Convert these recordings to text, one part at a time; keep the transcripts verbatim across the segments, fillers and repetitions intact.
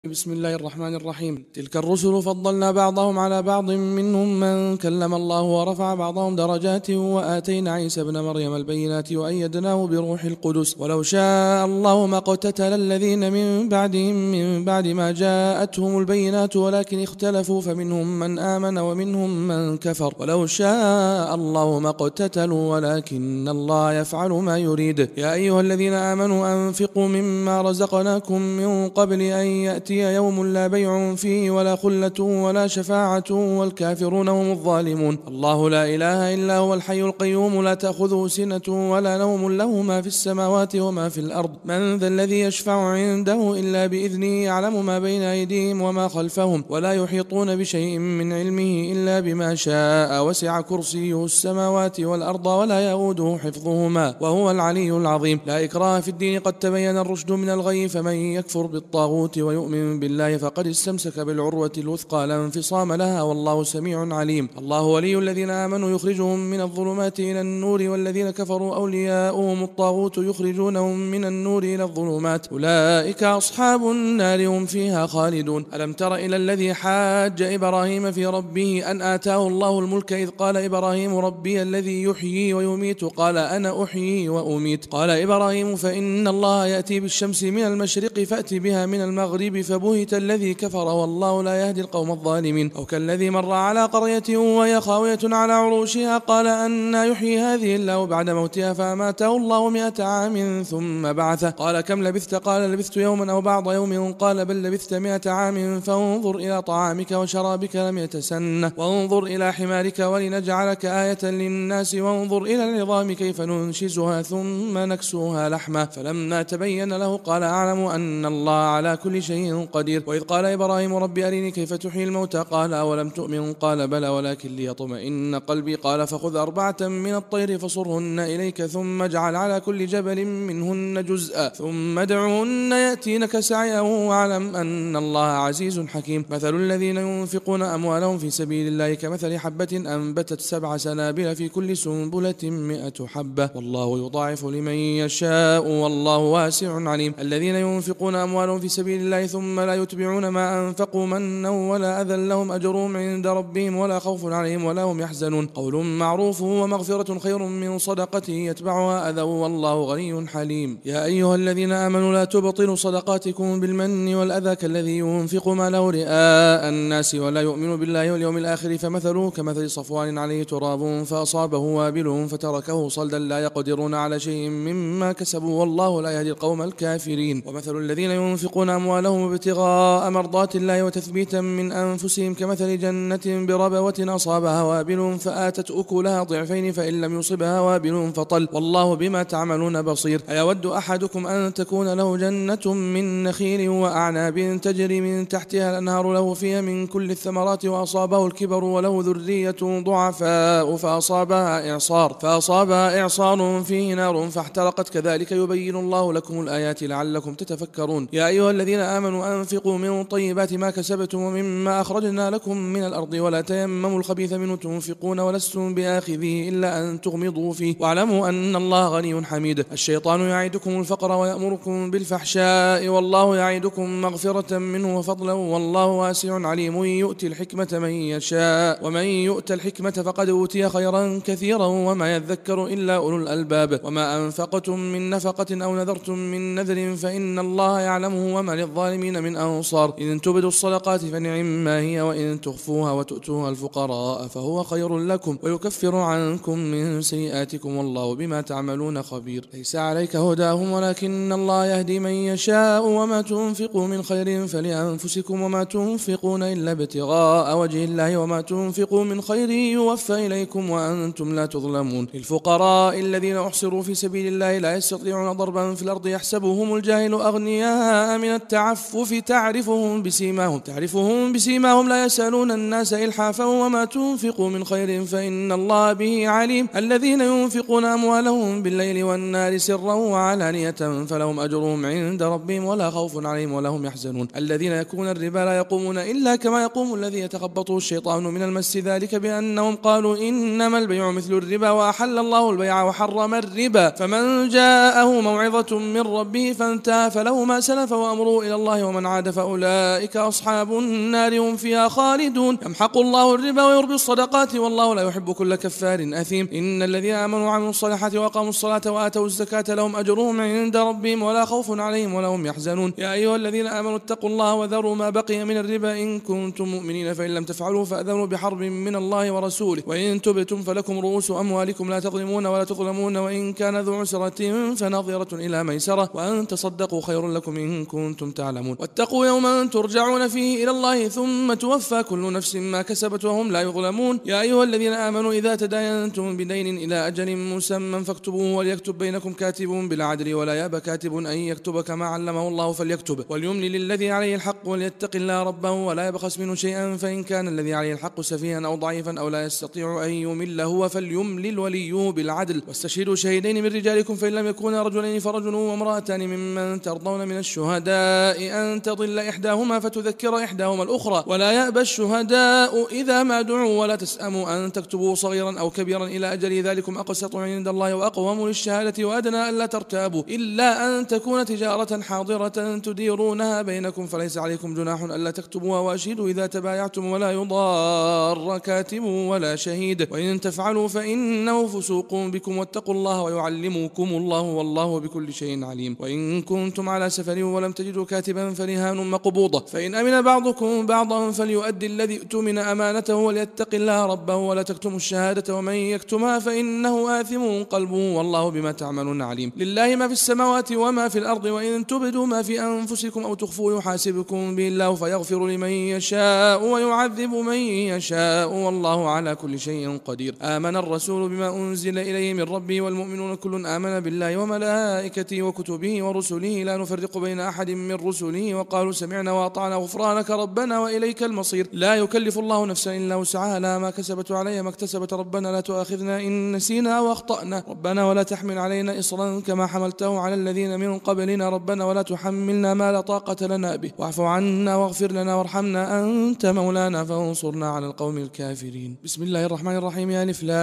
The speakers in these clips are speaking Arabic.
بسم الله الرحمن الرحيم. تلك الرسل فضلنا بعضهم على بعض، منهم من كلم الله ورفع بعضهم درجات، وآتينا عيسى ابن مريم البينات وأيدناه بروح القدس. ولو شاء الله ما اقتتل الذين من بعدهم من بعد ما جاءتهم البينات، ولكن اختلفوا فمنهم من آمن ومنهم من كفر. ولو شاء الله ما اقتتلوا ولكن الله يفعل ما يريد. يا أيها الذين آمنوا أنفقوا مما رزقناكم من قبل أن يأتي يوم لا بيع فيه ولا خلة ولا شفاعة والكافرون هم الظالمون. الله لا إله إلا هو الحي القيوم، لا تأخذه سنة ولا نوم، له ما في السماوات وما في الأرض. من ذا الذي يشفع عنده إلا بإذنه، يعلم ما بين أيديهم وما خلفهم، ولا يحيطون بشيء من علمه إلا بما شاء. وسع كرسيه السماوات والأرض ولا يؤوده حفظهما وهو العلي العظيم. لا إكراه في الدين، قد تبين الرشد من الغي، فمن يكفر بالطاغوت ويؤمن بالله فقد استمسك بالعروة الوثقى لا انفصام لها، والله سميع عليم. الله ولي الذين آمنوا يخرجهم من الظلمات إلى النور، والذين كفروا أولياؤهم الطاغوت يخرجونهم من النور إلى الظلمات، أولئك أصحاب النار هم فيها خالدون. ألم تر إلى الذي حاج إبراهيم في ربه أن آتاه الله الملك، إذ قال إبراهيم ربي الذي يحيي ويميت، قال أنا أحيي وأميت. قال إبراهيم فإن الله يأتي بالشمس من المشرق فأت بها من المغرب، فبهت الذي كفر والله لا يهدي القوم الظالمين. أو كالذي مر على قرية وهي خاوية على عروشها، قال أنى يحيي هذه الله بعد موتها، فأماته الله مئة عام ثم بعثه، قال كم لبثت؟ قال لبثت يوما أو بعض يوم، قال بل لبثت مئة عام، فانظر إلى طعامك وشرابك لم يتسنه، وانظر إلى حمارك ولنجعلك آية للناس، وانظر إلى العظام كيف ننشزها ثم نكسوها لحما، فلما تبين له قال أعلم أن الله على كل شيء قدير. وإذ قال إبراهيم رب أرني كيف تحيي الموتى، قال أولم تؤمن؟ قال بلى ولكن ليطمئن قلبي، قال فخذ أربعة من الطير فصرهن إليك، ثم اجعل على كل جبل منهن جزءا، ثم ادعهن يأتينك سعيا، واعلم أن الله عزيز حكيم. مثل الذين ينفقون أموالهم في سبيل الله كمثل حبة أنبتت سبع سنابل في كل سنبلة مئة حبة، والله يضاعف لمن يشاء والله واسع عليم. الذين ينفقون أموالهم في سبيل الله ثم لا يتبعون ما أنفقوا منا ولا أذى لهم أجرهم عند ربهم ولا خوف عليهم ولا هم يحزنون. قول معروف ومغفرة خير من صدقة يتبعها أذى، والله غني حليم. يا أيها الذين آمنوا لا تبطلوا صدقاتكم بالمن والأذى، كالذي ينفق ماله رئاء الناس ولا يؤمن بالله واليوم الآخر، فمثله كمثل صفوان عليه تراب فأصابه وابل فتركه صلدا، لا يقدرون على شيء مما كسبوا والله لا يهدي القوم الكافرين. ومثل الذين ينفقون أموالهم ابتغاء مرضات الله وتثبيتا من أنفسهم كمثل جنة بربوة أصابها وابل فآتت أكلها ضعفين، فإن لم يصبها وابل فطل، والله بما تعملون بصير. أيود أحدكم أن تكون له جنة من نخيل وأعناب تجري من تحتها الأنهار له فيها من كل الثمرات، وأصابه الكبر وله ذرية ضعفاء فأصابها إعصار فأصابها إعصار فيه نار فاحترقت، كذلك يبين الله لكم الآيات لعلكم تتفكرون. يا أيها الذين آمنوا أنفقوا من طيبات ما كسبتم ومما أخرجنا لكم من الأرض، ولا تيمموا الخبيث منه تنفقون ولستم بآخذيه إلا أن تغمضوا فيه، واعلموا أن الله غني حميد. الشيطان يعيدكم الفقر ويأمركم بالفحشاء، والله يعيدكم مغفرة منه وفضلا، والله واسع عليم. يؤتي الحكمة من يشاء، ومن يؤت الحكمة فقد أوتي خيرا كثيرا، وما يذكر إلا أولو الألباب. وما أنفقتم من نفقة أو نذرتم من نذر فإن الله يعلمه، وما للظالمين من أنصار. إن تبدوا الصدقات فنعم ما هي، وإن تخفوها وتؤتوها الفقراء فهو خير لكم، ويكفر عنكم من سيئاتكم، والله بما تعملون خبير. ليس عليك هداهم ولكن الله يهدي من يشاء، وما تنفقوا من خير فلأنفسكم، وما تنفقون إلا ابتغاء وجه الله، وما تنفقوا من خير يوفى إليكم وأنتم لا تظلمون. للفقراء الذين أحصروا في سبيل الله لا يستطيعون ضربا في الأرض، يحسبهم الجاهل أغنياء من التعفف، تعرفهم بسيماهم تعرفهم بسيماهم لا يسألون الناس إلحافا، وما تنفقوا من خير فإن الله به عليم. الذين ينفقون أموالهم بالليل والنار سرا وعلانية فلهم أجرهم عند ربهم ولا خوف عليهم ولا هم يحزنون. الذين يأكلون الربا لا يقومون إلا كما يقوم الذي يتخبطه الشيطان من المس، ذلك بأنهم قالوا إنما البيع مثل الربا، وأحل الله البيع وحرم الربا، فمن جاءه موعظة من ربه فانتهى فله ما سلف وأمره إلى الله ومن عاد فأولئك أصحاب النار هم فيها خالدون. يمحق الله الربا ويربي الصدقات والله لا يحب كل كفار أثيم. إن الذين آمنوا وعملوا الصالحات وأقاموا الصلاة وآتوا الزكاة لهم أجرهم عند ربهم ولا خوف عليهم ولا هم يحزنون. يا أيها الذين آمنوا اتقوا الله وذروا ما بقي من الربا إن كنتم مؤمنين فإن لم تفعلوا فأذنوا بحرب من الله ورسوله وإن تبتم فلكم رؤوس أموالكم لا تظلمون ولا تظلمون وإن كان ذو عسرة فنظرة إلى ميسرة وأن تصدقوا خير لكم إن كنتم تعلمون. واتقوا يوما ترجعون فيه إلى الله ثم توفى كل نفس ما كسبت وهم لا يظلمون. يا أيها الذين آمنوا إذا تداينتم بدين إلى أجل مسمى فاكتبوه وليكتب بينكم كاتب بالعدل ولا يأبى كاتب أن يكتب كما علمه الله فليكتب وليملل للذي عليه الحق وليتق الله ربه ولا يبخس منه شيئا فإن كان الذي عليه الحق سفيها أو ضعيفا أو لا يستطيع أن يمل هو فليملل وليه بالعدل واستشهدوا شهيدين من رجالكم فإن لم يكونا رجلين فرجل وامرأتان ممن ترضون من الشهداء أن تضل إحداهما فتذكر إحداهما الأخرى ولا يأبى الشهداء إذا ما دعوا ولا تسأموا أن تكتبوا صغيرا أو كبيرا إلى أجل ذلكم أقسط عند الله وأقوم للشهادة وأدنى ألا ترتابوا إلا أن تكون تجارة حاضرة تديرونها بينكم فليس عليكم جناح ألا تكتبوها وأشهدوا إذا تبايعتم ولا يضار كاتب ولا شهيد وإن تفعلوا فإنه فسوق بكم واتقوا الله ويعلمكم الله والله بكل شيء عليم. وإن كنتم على سفر ولم تجدوا كاتبا فرهان مقبوضة فإن أمن بعضكم بعضا فليؤدي الذي اؤتمن أمانته وليتق الله ربه ولا تكتموا الشهادة ومن يكتمها فإنه آثم قلبه والله بما تعملون عليم. لله ما في السماوات وما في الأرض وإن تبدوا ما في أنفسكم أو تخفوا يحاسبكم به الله فيغفر لمن يشاء ويعذب من يشاء والله على كل شيء قدير. آمن الرسول بما أنزل إليه من ربه والمؤمنون كل آمن بالله وملائكته وكتبه ورسله لا نفرق بين أحد من رسله وقالوا سمعنا وأطعنا غفرانك ربنا وإليك المصير. لا يكلف الله نفسا إلا وسعها لها ما كسبت عليها ما اكتسبت ربنا لا تؤاخذنا إن نسينا وأخطأنا ربنا ولا تحمل علينا إصرا كما حملته على الذين من قبلنا ربنا ولا تحملنا ما لا طاقة لنا به واعف عنا واغفر لنا وارحمنا أنت مولانا فانصرنا على القوم الكافرين. بسم الله الرحمن الرحيم. يا ألف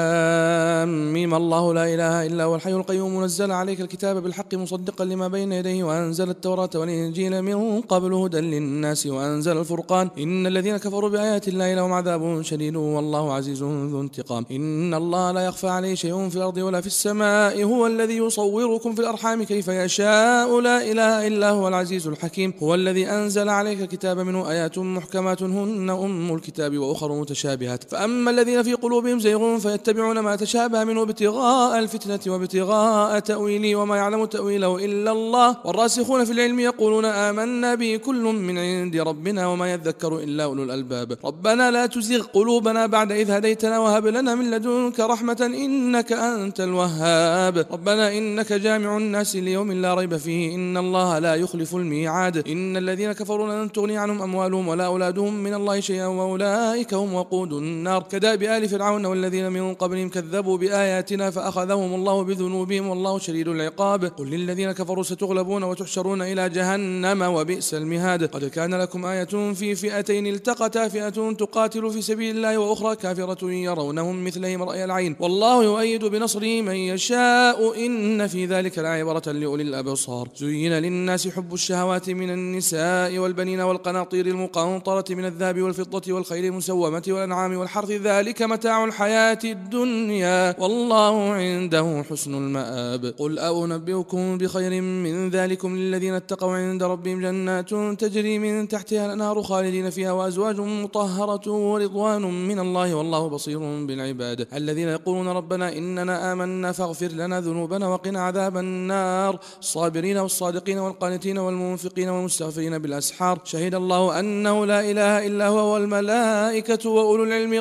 لام ميم الله لا إله إلا هو الحي القيوم نزل عليك الكتاب بالحق مصدقا لما بين يديه وأنزل التوراة والإنجيل من قبل هدى للناس وأنزل الفرقان إن الذين كفروا بآيات الله لهم عذاب شديد والله عزيز ذو انتقام. إن الله لا يخفى عليه شيء في الأرض ولا في السماء هو الذي يصوركم في الأرحام كيف يشاء لا إله إلا هو العزيز الحكيم. هو الذي أنزل عليك الكتاب منه آيات محكمات هن أم الكتاب وأخر متشابهات فأما الذين في قلوبهم زيغ فيتبعون ما تشابه منه ابتغاء الفتنة وابتغاء تأويله وما يعلم تأويله إلا الله والراسخون في العلم يقولون آمنا به كل من عند ربنا وما يذكر إلا أولو الألباب. ربنا لا تزغ قلوبنا بعد إذ هديتنا وهب لنا من لدنك رحمة إنك أنت الوهاب. ربنا إنك جامع الناس ليوم لا ريب فيه إن الله لا يخلف الميعاد. إن الذين كفروا لن تغني عنهم أموالهم ولا أولادهم من الله شيئا وأولئك هم وقود النار كداب آل فرعون والذين من قبلهم كذبوا بآياتنا فأخذهم الله بذنوبهم والله شديد العقاب. قل للذين كفروا ستغلبون وتحشرون إلى جهنم وبئس المهاد. قد كان لكم آية في فئتين التقتا فئة تقاتل في سبيل الله وأخرى كافرة يرونهم مثلهم رأي العين والله يؤيد بنصره من يشاء إن في ذلك لعبرة لأولي الأبصار. زين للناس حب الشهوات من النساء والبنين والقناطير المقنطرة من الذهب والفضة والخيل المسومة والأنعام والحرث ذلك متاع الحياة الدنيا والله عنده حسن المآب. قل أنبئكم بخير من ذلكم للذين اتقوا عند ربهم جنات تجري من تحتها الأنهار خالدين فيها وأزواج مطهرة ورضوان من الله والله بصير بالعباد. الذين يقولون ربنا إننا آمنا فاغفر لنا ذنوبنا وقنا عذاب النار الصابرين والصادقين والقانتين والمنفقين والمستغفرين بالأسحار شهد الله أنه لا إله إلا هو والملائكة وأولو العلم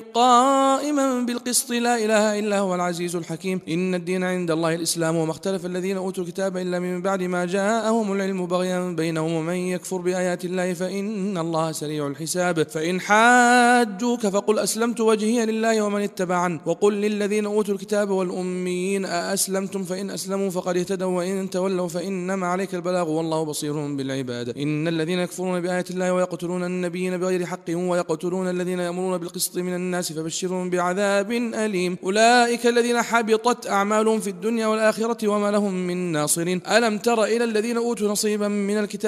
قائما بالقسط لا إله إلا هو العزيز الحكيم. إن الدين عند الله الإسلام وما اختلف الذين أوتوا الكتاب إلا من بعد ما جاءهم العلم بغيا بينهم ومن يكفر بآيات الله فإن الله سريع الحساب. فإن حاجوك فقل أسلمت وجهي لله ومن اتبعن وقل للذين أوتوا الكتاب والأميين أأسلمتم فإن أسلموا فقد اهتدوا وإن تولوا فإنما عليك البلاغ والله بصير بالعباد. إن الذين يكفرون بآيات الله ويقتلون النبيين بغير حق ويقتلون الذين يأمرون بالقسط من الناس فبشرهم بعذاب أليم. أولئك الذين حبطت أعمالهم في الدنيا والآخرة وما لهم من ناصرين. ألم تر إلى الذين أوتوا نصيبا من الكتاب يدعون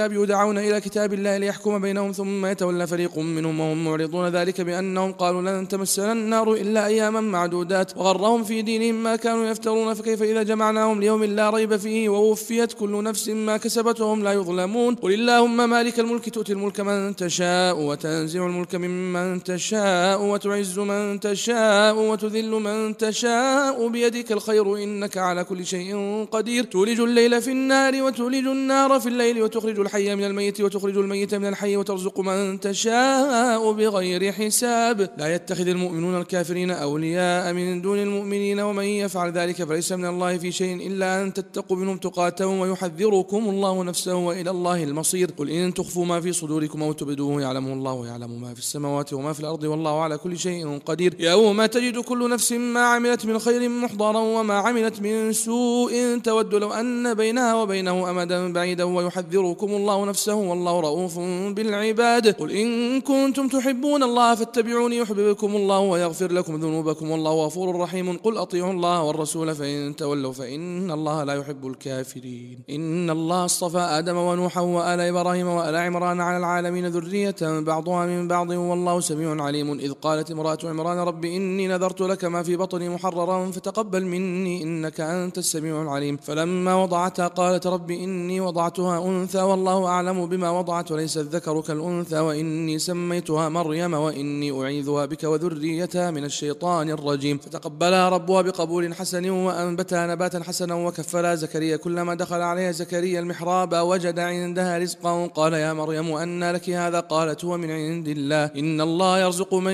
يدعون إلى كتاب الله ليحكم بينهم ثم يتولى فريق منهم وهم معرضون، ذلك بأنهم قالوا لن تمسنا النار إلا أياما معدودات وغرهم في دينهم ما كانوا يفترون، فكيف إذا جمعناهم ليوم لا ريب فيه ووفيت كل نفس ما كسبت وهم لا يظلمون. قل اللهم مالك الملك تؤتي الملك من تشاء وتنزع الملك ممن تشاء وتعز من تشاء وتذل من تشاء بيدك الخير إنك على كل شيء قدير، تولج الليل في النار وتولج النار في الليل وتخرج الحي من الميت وتخرج الميت من الحي وترزق من تشاء بغير حساب. لا يتخذ المؤمنون الكافرين أولياء من دون المؤمنين ومن يفعل ذلك فليس من الله في شيء إلا أن تتقوا منهم تقاة ويحذركم الله نفسه وإلى الله المصير. قل إن تخفوا ما في صدوركم أو تبدوه يعلمه الله ويعلم ما في السماوات وما في الأرض والله على كل شيء قدير. يوم تجد كل نفس ما عملت من خير محضرا وما عملت من سوء تود لو أن بينها وبينه أمدا بعيدا ويحذركم الله نفسه والله رؤوف بالعباد. قل إن كنتم تحبون الله فاتبعوني يحببكم الله ويغفر لكم ذنوبكم والله غفور رحيم. قل أطيعوا الله والرسول فإن تولوا فإن الله لا يحب الكافرين. إن الله اصطفى آدم ونوحا وآل إبراهيم وآل عمران على العالمين ذرية بعضها من بعض والله سميع عليم. إذ قالت امرأة عمران رب إني نذرت لك ما في بطني محررا فتقبل مني إنك أنت السميع العليم. فلما وضعتها قالت رب إني وضعتها أنثى والله أعلم بما وضعت وليس الذكر كالأنثى وإني سميتها مريم وإني أعيذها بك وذريتها من الشيطان الرجيم. فتقبلها ربها بقبول حسن وأنبتها نباتا حسنا وكفلها زكريا. كلما دخل عليها زكريا المحراب وجد عندها رزقا قال يا مريم أنى لك هذا؟ قالت هو من عند الله إن الله يرزق من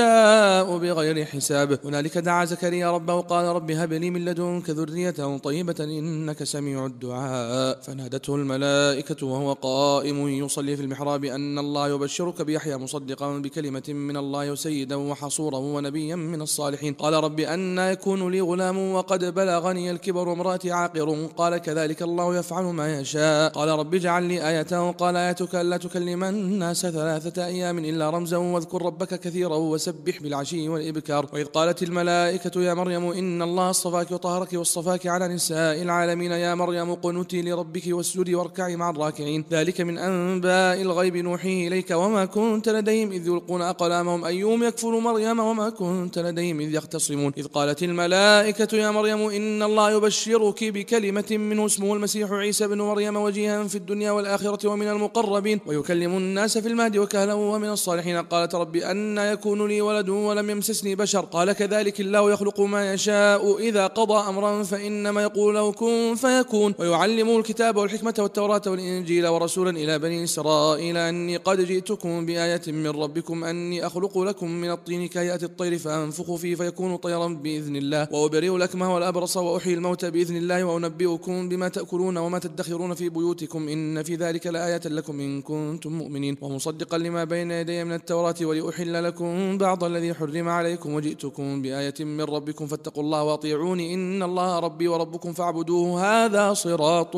يشاء بغير حساب. هنالك دعا زكريا ربه قال رب هب لي من لدنك ذرية طيبة إنك سميع الدعاء. فنادته الملائكة وهو قائم يصلي في المحراب أن الله يبشرك بيحيى مصدقا بكلمة من الله وسيدا وحصورا ونبيا من الصالحين. قال رب أنى يكون لي غلام وقد بلغني الكبر وامرأتي عاقر. قال كذلك الله يفعل ما يشاء. قال رب اجعل لي آية. قال آيتك ألا تكلم الناس ثلاثة أيام إلا رمزا واذكر ربك كثيرا وسبح بالعشي والإبكار. وإذ قالت الملائكة يا مريم إن الله اصطفاك وطهرك واصطفاك على نساء العالمين يا مريم قنوتي لربك واسجدي واركعي مع الراكعين. ذلك من أنباء الغيب نوحيه إليك وما كنت لديهم إذ يلقون أقلامهم أيهم يكفر مريم وما كنت لديهم إذ يختصمون. إذ قالت الملائكة يا مريم إن الله يبشرك بكلمة منه اسمه المسيح عيسى بن مريم وجيها في الدنيا والآخرة ومن المقربين ويكلم الناس في المهد وكهلا ومن الصالحين. قالت رب أن يكون لي ولد ولم يمسسني بشر. قال كذلك الله يخلق ما يشاء إذا قضى أمرا فإنما يقول له كن فيكون. ويعلمه الكتاب والحكمة والتوراة والإنجيل ورسولا إلى بني إسرائيل أني قد جئتكم بآية من ربكم أني أخلق لكم من الطين كهيئة الطير فأنفخ فيه فيكون طيرا بإذن الله وأبرئ الأكمه والأبرص وأحيي الموتى بإذن الله وأنبئكم بما تأكلون وما تدخرون في بيوتكم إن في ذلك لآية لكم إن كنتم مؤمنين ومصدقا لما بين يدي من التوراة ولأحل لكم بعض الذي حرم عليكم وجئتكم بآية من ربكم فاتقوا الله وأطيعوني إن الله ربي وربكم فاعبدوه هذا صراط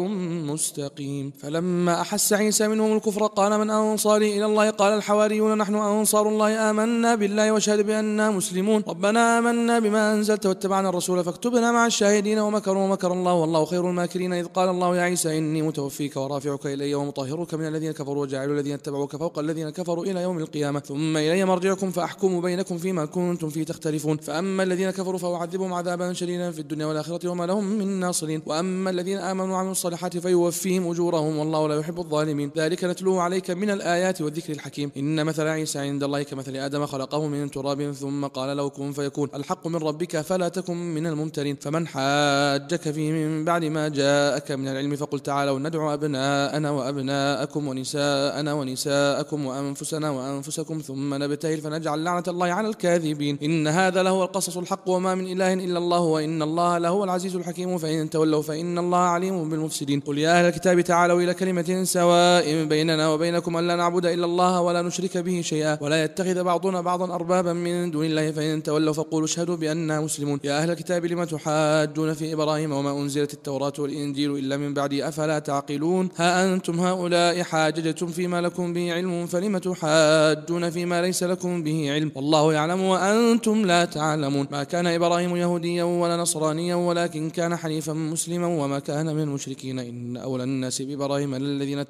مستقيم. فلما أحس عيسى منهم الكفر قال من أنصاري إلى الله؟ قال الحواريون نحن أنصار الله آمنا بالله واشهد بأننا مسلمون. ربنا آمنا بما أنزلت واتبعنا الرسول فاكتبنا مع الشاهدين ومكروا ومكر الله والله خير الماكرين. إذ قال الله يا عيسى إني متوفيك ورافعك إلي ومطهرك من الذين كفروا وجاعل الذين اتبعوك فوق الذين كفروا إلى يوم القيامة ثم إلي مرجعكم فأحكم بينكم فيما كنتم فيه تختلفون. فأما الذين كفروا فأعذبهم عذابا شديدا في الدنيا والآخرة وما لهم من ناصرين وأما الذين آمنوا وعملوا الصالحات فيوفيهم أجورهم والله لا يحب الظالمين. ذلك نتلوه عليك من الآيات والذكر الحكيم. إن مثل عيسى عند الله كمثل آدم خلقه من تراب ثم قال له كن فيكون. الحق من ربك فلا تكن من الممترين. فمن حاجك فيه من بعد ما جاءك من العلم فقل تعالوا ندعو أبناءنا وأبناءكم ونساءنا ونساءكم وأنفسنا وأنفسكم ثم نبتهل فنجعل لعنة الله على الكاذبين. إن هذا لهو القصص الحق وما من إله إلا الله وإن الله لهو العزيز الحكيم. فإن تولوا فإن الله عليم بالمفسدين. قل يا أهل الكتاب تعالوا إلى كلمة سواء بيننا وبينكم ألا نعبد إلا الله ولا نشرك به شيئا ولا يتخذ بعضنا بعضا أربابا من دون الله. فإن تولوا فقولوا اشهدوا بأننا مسلمون. يا أهل الكتاب لم تحاجون في إبراهيم وما أنزلت التوراة والإنجيل إلا من بعد أفلا تعقلون. ها أنتم هؤلاء حاججتم فيما لكم به علم فلم تحاجون فيما ليس لكم به علم والله يعلم وأنتم لا تعلمون. ما كان إبراهيم يهوديا ولا نصرانيا ولكن كان حنيفا مسلما وما كان من المشركين. إن أولى الناس بإبراهيم الذين اتبعوا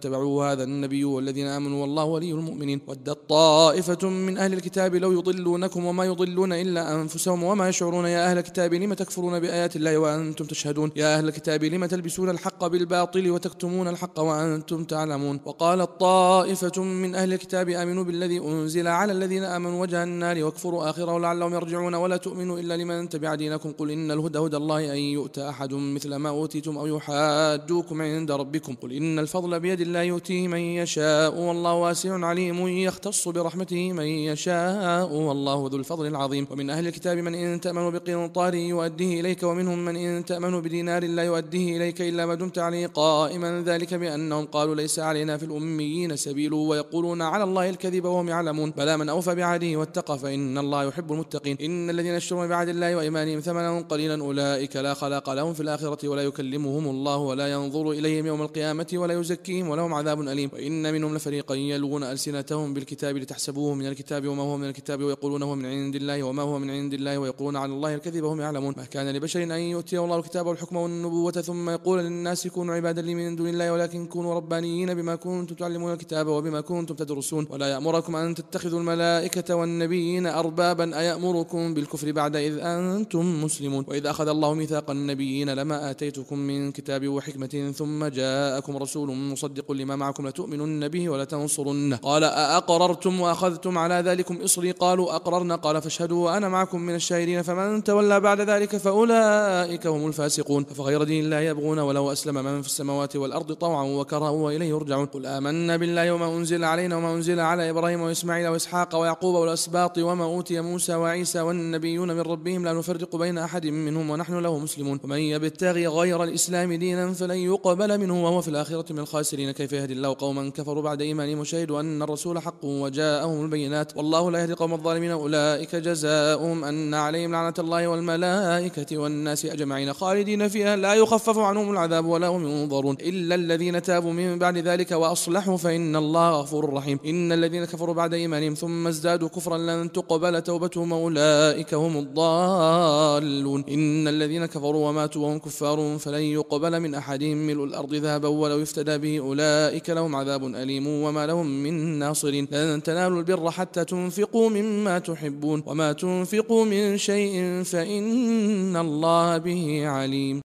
اتبعوا هذا النبي والذين آمنوا والله ولي المؤمنين. ودت طائفة من أهل الكتاب لو يضلونكم وما يضلون إلا أنفسهم وما يشعرون. يا أهل الكتاب لم تكفرون بآيات الله وأنتم تشهدون. يا أهل الكتاب لم تلبسون الحق بالباطل وتكتمون الحق وأنتم تعلمون. وقالت طائفة من أهل الكتاب آمنوا بالذي أنزل على الذين آمنوا وجه النار واكفروا آخره لعلهم يرجعون ولا تؤمنوا إلا لمن تبع دينكم. قل إن الهدى هدى الله أن يؤتى أحد مثل ما أوتيتم أو يحاجوكم عند ربكم. قل إن الفضل بيد الله يؤتيه من يشاء والله واسع عليم يختص برحمته من يشاء والله ذو الفضل العظيم. ومن أهل الكتاب من إن تأمنوا بقنطار يؤديه إليك ومنهم من إن تأمنوا بدينار لا يؤديه إليك إلا ما دمت عليه قائما ذلك بأنهم قالوا ليس علينا في الأميين سبيل ويقولون على الله الكذب وهم يعلمون. بلى من أوفى بعهده واتقى فإن الله يحب المتقين. إن الذين يشترون بعهد الله وإيمانهم ثمنا قليلا أولئك لا خلاق لهم في الآخرة ولا يكلمهم الله ولا ينظر إليهم يوم القيامة ولا يزكيهم ولهم عذاب أليم. وإن منهم لفريقا يلوون ألسنتهم بالكتاب لتحسبوه من الكتاب وما هو من الكتاب ويقولون هو من عند الله وما هو من عند الله ويقولون على الله الكذب وهم يعلمون. ما كان لبشر أن يؤتيه الله الكتاب والحكم والنبوة ثم يقول للناس كونوا عبادا لي من دون الله ولكن كونوا ربانيين بما كنتم تعلمون الكتاب وبما كنتم تدرسون. ولا يأمركم أن تتخذوا الملائكة والنبيين أربابا أيأمركم بالكفر بعد إذ أنتم مسلمون. وإذ أخذ الله ميثاق النبيين لما آتيتكم من كتاب وحكمة ثم جاءكم رسول مصدق لما معكم لتؤمنن به ولتنصرنه. قال أأقررتم وأخذتم على ذلكم إصري قالوا أقررنا قال فاشهدوا وأنا معكم من الشاهدين. فمن تولى بعد ذلك فأولئك هم الفاسقون. فغير دين الله يبغون وله أسلم من في السماوات والأرض طوعا وكرها وإليه يرجعون. قل آمنا بالله وما أنزل علينا وما أنزل على إبراهيم وإسماعيل وإسحاق ويعقوب والأسباط وما أوتي موسى وعيسى والنبيون من ربهم لا نفرق بين أحد منهم ونحن له مسلمون. ومن يبتغي غير الإسلام دينا فلن يقبل منه وهو في الآخرة من الخاسرين. كيف يهدي الله قوما كفروا بعد إيمانهم وشهدوا أن الرسول حق وجاءهم البينات والله لا يهدي القوم الظالمين. أولئك جزاؤهم أن عليهم لعنة الله والملائكة والناس أجمعين خالدين فيها لا يخفف عنهم العذاب ولا هم ينظرون إلا الذين تابوا من بعد ذلك وأصلحوا فإن الله غفور رحيم. إن الذين كفروا بعد إيمانهم ثم ازدادوا كفرا لن تقبل توبتهم أولئك هم الضالون. إن الذين كفروا وماتوا وهم كفار فلن يقبل من أحدهم ملء الأرض ذهبا ولو يفتدى به أولئك لهم عذاب أليم وما لهم من ناصرين. لن تنالوا البر حتى تنفقوا مما تحبون وما تنفقوا من شيء فإن الله به عليم.